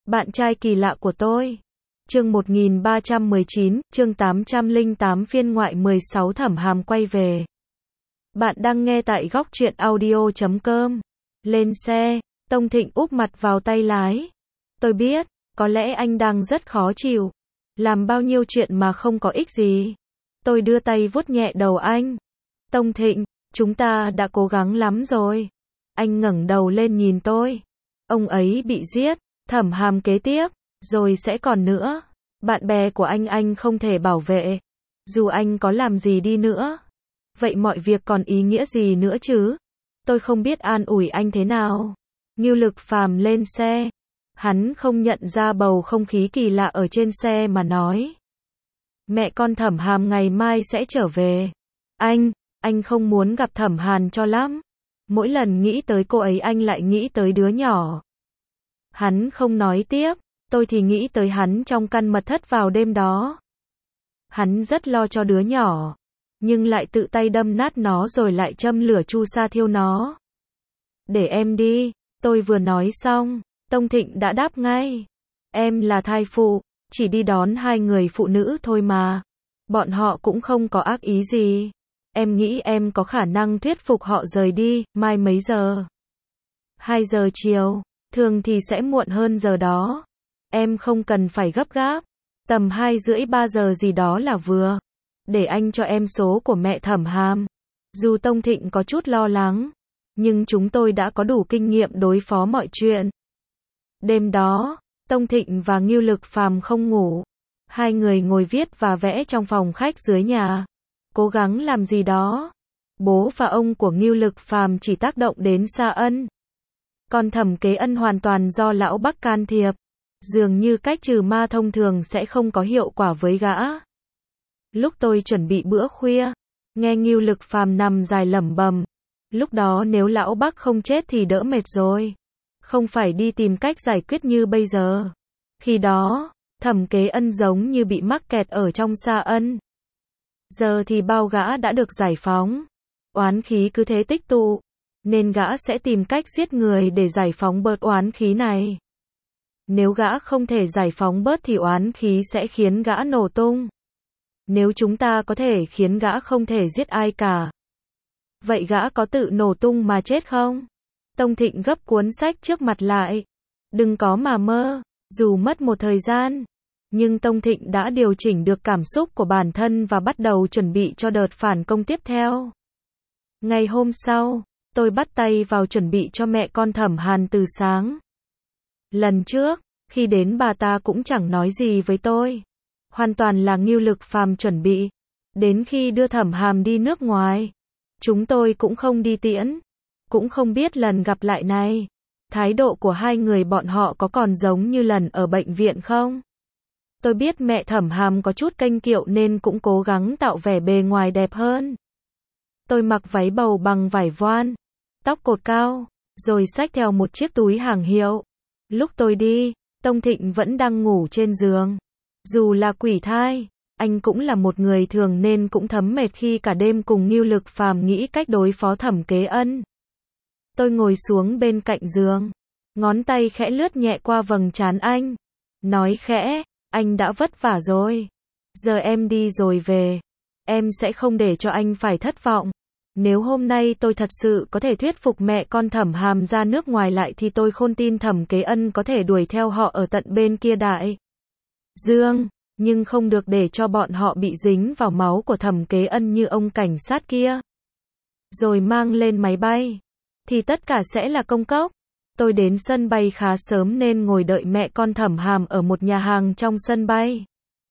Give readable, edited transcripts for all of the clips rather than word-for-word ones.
Bạn trai kỳ lạ của tôi. Chương 1319, chương 808 phiên ngoại 16 Thẩm Hàm quay về. Bạn đang nghe tại góc truyện audio.com. Lên xe, Tông Thịnh úp mặt vào tay lái. Tôi biết, có lẽ anh đang rất khó chịu. Làm bao nhiêu chuyện mà không có ích gì. Tôi đưa tay vuốt nhẹ đầu anh. Tông Thịnh, chúng ta đã cố gắng lắm rồi. Anh ngẩng đầu lên nhìn tôi. Ông ấy bị giết, Thẩm Hàm kế tiếp, rồi sẽ còn nữa. Bạn bè của anh không thể bảo vệ. Dù anh có làm gì đi nữa. Vậy mọi việc còn ý nghĩa gì nữa chứ? Tôi không biết an ủi anh thế nào. Ngưu Lực Phàm lên xe. Hắn không nhận ra bầu không khí kỳ lạ ở trên xe mà nói. Mẹ con Thẩm Hàm ngày mai sẽ trở về. Anh không muốn gặp Thẩm Hàn cho lắm. Mỗi lần nghĩ tới cô ấy anh lại nghĩ tới đứa nhỏ. Hắn không nói tiếp, tôi thì nghĩ tới hắn trong căn mật thất vào đêm đó. Hắn rất lo cho đứa nhỏ, nhưng lại tự tay đâm nát nó rồi lại châm lửa chu sa thiêu nó. Để em đi, tôi vừa nói xong, Tông Thịnh đã đáp ngay. Em là thai phụ, chỉ đi đón hai người phụ nữ thôi mà. Bọn họ cũng không có ác ý gì. Em nghĩ em có khả năng thuyết phục họ rời đi, mai mấy giờ? 2 giờ chiều, thường thì sẽ muộn hơn giờ đó. Em không cần phải gấp gáp, tầm 2 rưỡi 3 giờ gì đó là vừa. Để anh cho em số của mẹ Thẩm Hàm. Dù Tông Thịnh có chút lo lắng, nhưng chúng tôi đã có đủ kinh nghiệm đối phó mọi chuyện. Đêm đó, Tông Thịnh và Ngưu Lực Phàm không ngủ. Hai người ngồi viết và vẽ trong phòng khách dưới nhà. Cố gắng làm gì đó. Bố và ông của Ngưu Lực Phàm chỉ tác động đến Sa Ân. Còn Thẩm Kế Ân hoàn toàn do lão Bắc can thiệp. Dường như cách trừ ma thông thường sẽ không có hiệu quả với gã. Lúc tôi chuẩn bị bữa khuya, nghe Ngưu Lực Phàm nằm dài lẩm bẩm. Lúc đó nếu lão Bắc không chết thì đỡ mệt rồi. Không phải đi tìm cách giải quyết như bây giờ. Khi đó, Thẩm Kế Ân giống như bị mắc kẹt ở trong Sa Ân. Giờ thì bao gã đã được giải phóng. Oán khí cứ thế tích tụ. Nên gã sẽ tìm cách giết người để giải phóng bớt oán khí này. Nếu gã không thể giải phóng bớt thì oán khí sẽ khiến gã nổ tung. Nếu chúng ta có thể khiến gã không thể giết ai cả, vậy gã có tự nổ tung mà chết không? Tông Thịnh gấp cuốn sách trước mặt lại. Đừng có mà mơ, dù mất một thời gian. Nhưng Tông Thịnh đã điều chỉnh được cảm xúc của bản thân và bắt đầu chuẩn bị cho đợt phản công tiếp theo. Ngày hôm sau, tôi bắt tay vào chuẩn bị cho mẹ con Thẩm Hàn từ sáng. Lần trước, khi đến bà ta cũng chẳng nói gì với tôi. Hoàn toàn là Ngưu Lực Phàm chuẩn bị. Đến khi đưa Thẩm Hàm đi nước ngoài, chúng tôi cũng không đi tiễn. Cũng không biết lần gặp lại này, thái độ của hai người bọn họ có còn giống như lần ở bệnh viện không? Tôi biết mẹ Thẩm Hàm có chút kênh kiệu nên cũng cố gắng tạo vẻ bề ngoài đẹp hơn. Tôi mặc váy bầu bằng vải voan, tóc cột cao, rồi xách theo một chiếc túi hàng hiệu. Lúc tôi đi, Tông Thịnh vẫn đang ngủ trên giường. Dù là quỷ thai, anh cũng là một người thường nên cũng thấm mệt khi cả đêm cùng Ngưu Lực Phàm nghĩ cách đối phó Thẩm Kế Ân. Tôi ngồi xuống bên cạnh giường, ngón tay khẽ lướt nhẹ qua vầng trán anh. Nói khẽ, anh đã vất vả rồi. Giờ em đi rồi về. Em sẽ không để cho anh phải thất vọng. Nếu hôm nay tôi thật sự có thể thuyết phục mẹ con Thẩm Hàm ra nước ngoài lại thì tôi không tin Thẩm Kế Ân có thể đuổi theo họ ở tận bên kia đại dương. Nhưng không được để cho bọn họ bị dính vào máu của Thẩm Kế Ân như ông cảnh sát kia. Rồi mang lên máy bay. Thì tất cả sẽ là công cốc. Tôi đến sân bay khá sớm nên ngồi đợi mẹ con Thẩm Hàm ở một nhà hàng trong sân bay.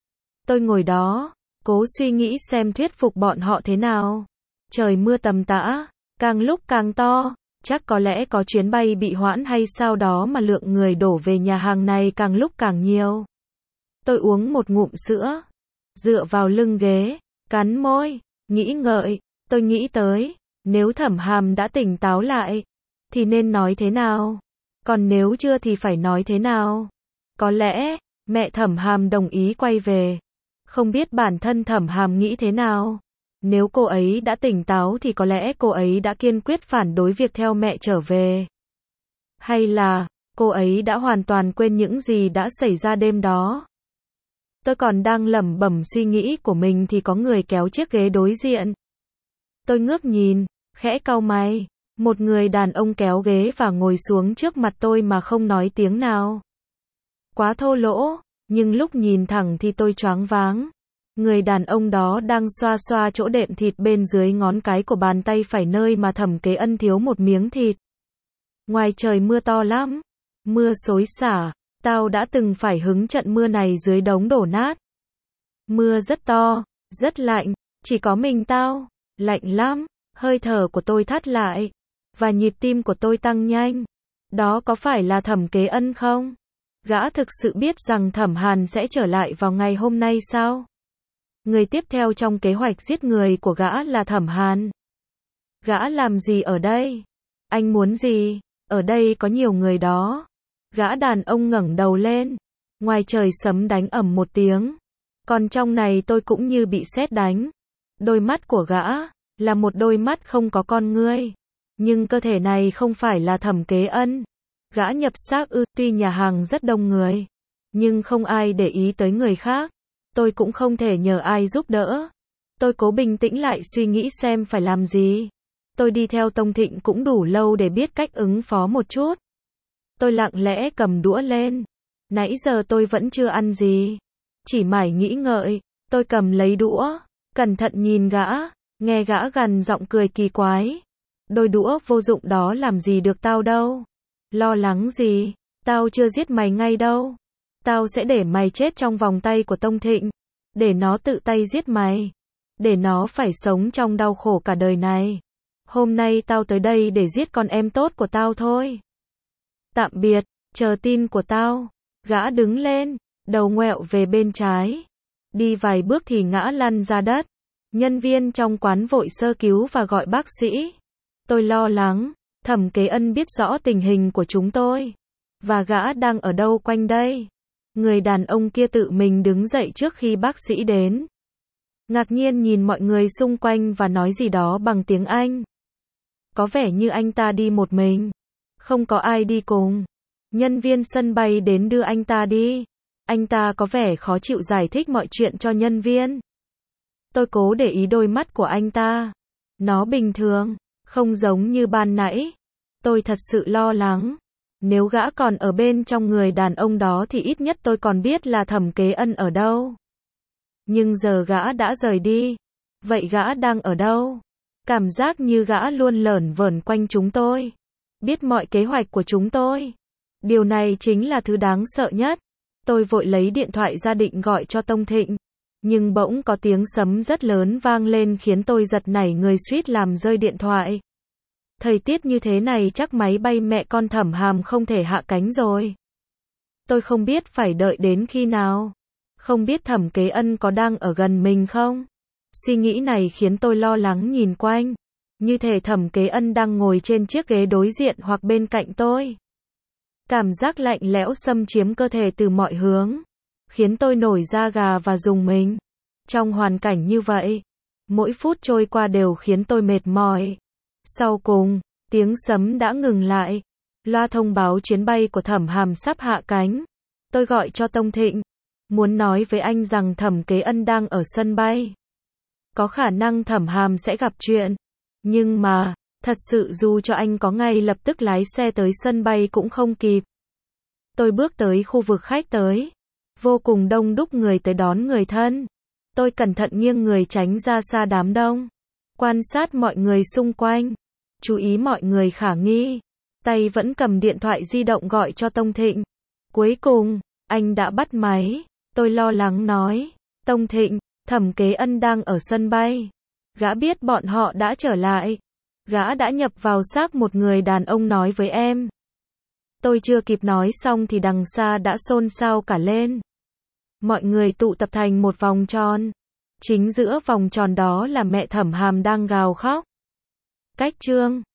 Tôi ngồi đó, cố suy nghĩ xem thuyết phục bọn họ thế nào. Trời mưa tầm tã, càng lúc càng to, chắc có lẽ có chuyến bay bị hoãn hay sao đó mà lượng người đổ về nhà hàng này càng lúc càng nhiều. Tôi uống một ngụm sữa, dựa vào lưng ghế, cắn môi, nghĩ ngợi. Tôi nghĩ tới, nếu Thẩm Hàm đã tỉnh táo lại, thì nên nói thế nào? Còn nếu chưa thì phải nói thế nào? Có lẽ, mẹ Thẩm Hàm đồng ý quay về. Không biết bản thân Thẩm Hàm nghĩ thế nào? Nếu cô ấy đã tỉnh táo thì có lẽ cô ấy đã kiên quyết phản đối việc theo mẹ trở về. Hay là, Cô ấy đã hoàn toàn quên những gì đã xảy ra đêm đó. Tôi còn đang lẩm bẩm suy nghĩ của mình thì có người kéo chiếc ghế đối diện. Tôi ngước nhìn, khẽ cau mày. Một người đàn ông kéo ghế và ngồi xuống trước mặt tôi mà không nói tiếng nào. Quá thô lỗ, nhưng lúc nhìn thẳng thì tôi choáng váng. Người đàn ông đó đang xoa xoa chỗ đệm thịt bên dưới ngón cái của bàn tay phải nơi mà Thẩm Kế Ân thiếu một miếng thịt. Ngoài trời mưa to lắm. Mưa xối xả. Tao đã từng phải hứng trận mưa này dưới đống đổ nát. Mưa rất to, rất lạnh. Chỉ có mình tao. Lạnh lắm. Hơi thở của tôi thắt lại. Và nhịp tim của tôi tăng nhanh. Đó có phải là Thẩm Kế Ân không? Gã thực sự biết rằng Thẩm Hàn sẽ trở lại vào ngày hôm nay sao? Người tiếp theo trong kế hoạch giết người của gã là Thẩm Hàn. Gã làm gì ở đây? Anh muốn gì? Ở đây có nhiều người đó. Gã đàn ông ngẩng đầu lên. Ngoài trời sấm đánh ầm một tiếng. Còn trong này tôi cũng như bị sét đánh. Đôi mắt của gã là một đôi mắt không có con ngươi. Nhưng cơ thể này không phải là Thẩm Kế Ân. Gã nhập xác ư? Tuy nhà hàng rất đông người, nhưng không ai để ý tới người khác. Tôi cũng không thể nhờ ai giúp đỡ. Tôi cố bình tĩnh lại suy nghĩ xem phải làm gì. Tôi đi theo Tông Thịnh cũng đủ lâu để biết cách ứng phó một chút. Tôi lặng lẽ cầm đũa lên. Nãy giờ tôi vẫn chưa ăn gì. Chỉ mải nghĩ ngợi. Tôi cầm lấy đũa, cẩn thận nhìn gã, nghe gã gằn giọng cười kỳ quái. Đôi đũa vô dụng đó làm gì được tao đâu. Lo lắng gì, tao chưa giết mày ngay đâu. Tao sẽ để mày chết trong vòng tay của Tông Thịnh. Để nó tự tay giết mày. Để nó phải sống trong đau khổ cả đời này. Hôm nay tao tới đây để giết con em tốt của tao thôi. Tạm biệt, chờ tin của tao. Gã đứng lên, đầu ngoẹo về bên trái. Đi vài bước thì ngã lăn ra đất. Nhân viên trong quán vội sơ cứu và gọi bác sĩ. Tôi lo lắng. Thẩm Kế Ân biết rõ tình hình của chúng tôi. Và gã đang ở đâu quanh đây? Người đàn ông kia tự mình đứng dậy trước khi bác sĩ đến. Ngạc nhiên nhìn mọi người xung quanh và nói gì đó bằng tiếng Anh. Có vẻ như anh ta đi một mình. Không có ai đi cùng. Nhân viên sân bay đến đưa anh ta đi. Anh ta có vẻ khó chịu giải thích mọi chuyện cho nhân viên. Tôi cố để ý đôi mắt của anh ta. Nó bình thường, không giống như ban nãy. Tôi thật sự lo lắng. Nếu gã còn ở bên trong người đàn ông đó thì ít nhất tôi còn biết là Thẩm Kế Ân ở đâu. Nhưng giờ gã đã rời đi. Vậy gã đang ở đâu? Cảm giác như gã luôn lởn vởn quanh chúng tôi. Biết mọi kế hoạch của chúng tôi. Điều này chính là thứ đáng sợ nhất. Tôi vội lấy điện thoại ra định gọi cho Tông Thịnh. Nhưng bỗng có tiếng sấm rất lớn vang lên khiến tôi giật nảy người suýt làm rơi điện thoại. Thời tiết như thế này chắc máy bay mẹ con Thẩm Hàm không thể hạ cánh rồi. Tôi không biết phải đợi đến khi nào. Không biết Thẩm Kế Ân có đang ở gần mình không? Suy nghĩ này khiến tôi lo lắng nhìn quanh. Như thể Thẩm Kế Ân đang ngồi trên chiếc ghế đối diện hoặc bên cạnh tôi. Cảm giác lạnh lẽo xâm chiếm cơ thể từ mọi hướng. Khiến tôi nổi da gà và rùng mình. Trong hoàn cảnh như vậy, mỗi phút trôi qua đều khiến tôi mệt mỏi. Sau cùng, tiếng sấm đã ngừng lại. Loa thông báo chuyến bay của Thẩm Hàm sắp hạ cánh. Tôi gọi cho Tông Thịnh. Muốn nói với anh rằng Thẩm Kế Ân đang ở sân bay. Có khả năng Thẩm Hàm sẽ gặp chuyện. Nhưng mà, thật sự dù cho anh có ngay lập tức lái xe tới sân bay cũng không kịp. Tôi bước tới khu vực khách tới. Vô cùng đông đúc người tới đón người thân. Tôi cẩn thận nghiêng người tránh ra xa đám đông. Quan sát mọi người xung quanh. Chú ý mọi người khả nghi. Tay vẫn cầm điện thoại di động gọi cho Tông Thịnh. Cuối cùng, anh đã bắt máy. Tôi lo lắng nói. Tông Thịnh, Thẩm Kế Ân đang ở sân bay. Gã biết bọn họ đã trở lại. Gã đã nhập vào xác một người đàn ông nói với em. Tôi chưa kịp nói xong thì đằng xa đã xôn xao cả lên. Mọi người tụ tập thành một vòng tròn. Chính giữa vòng tròn đó là mẹ Thẩm Hàm đang gào khóc. Cách chương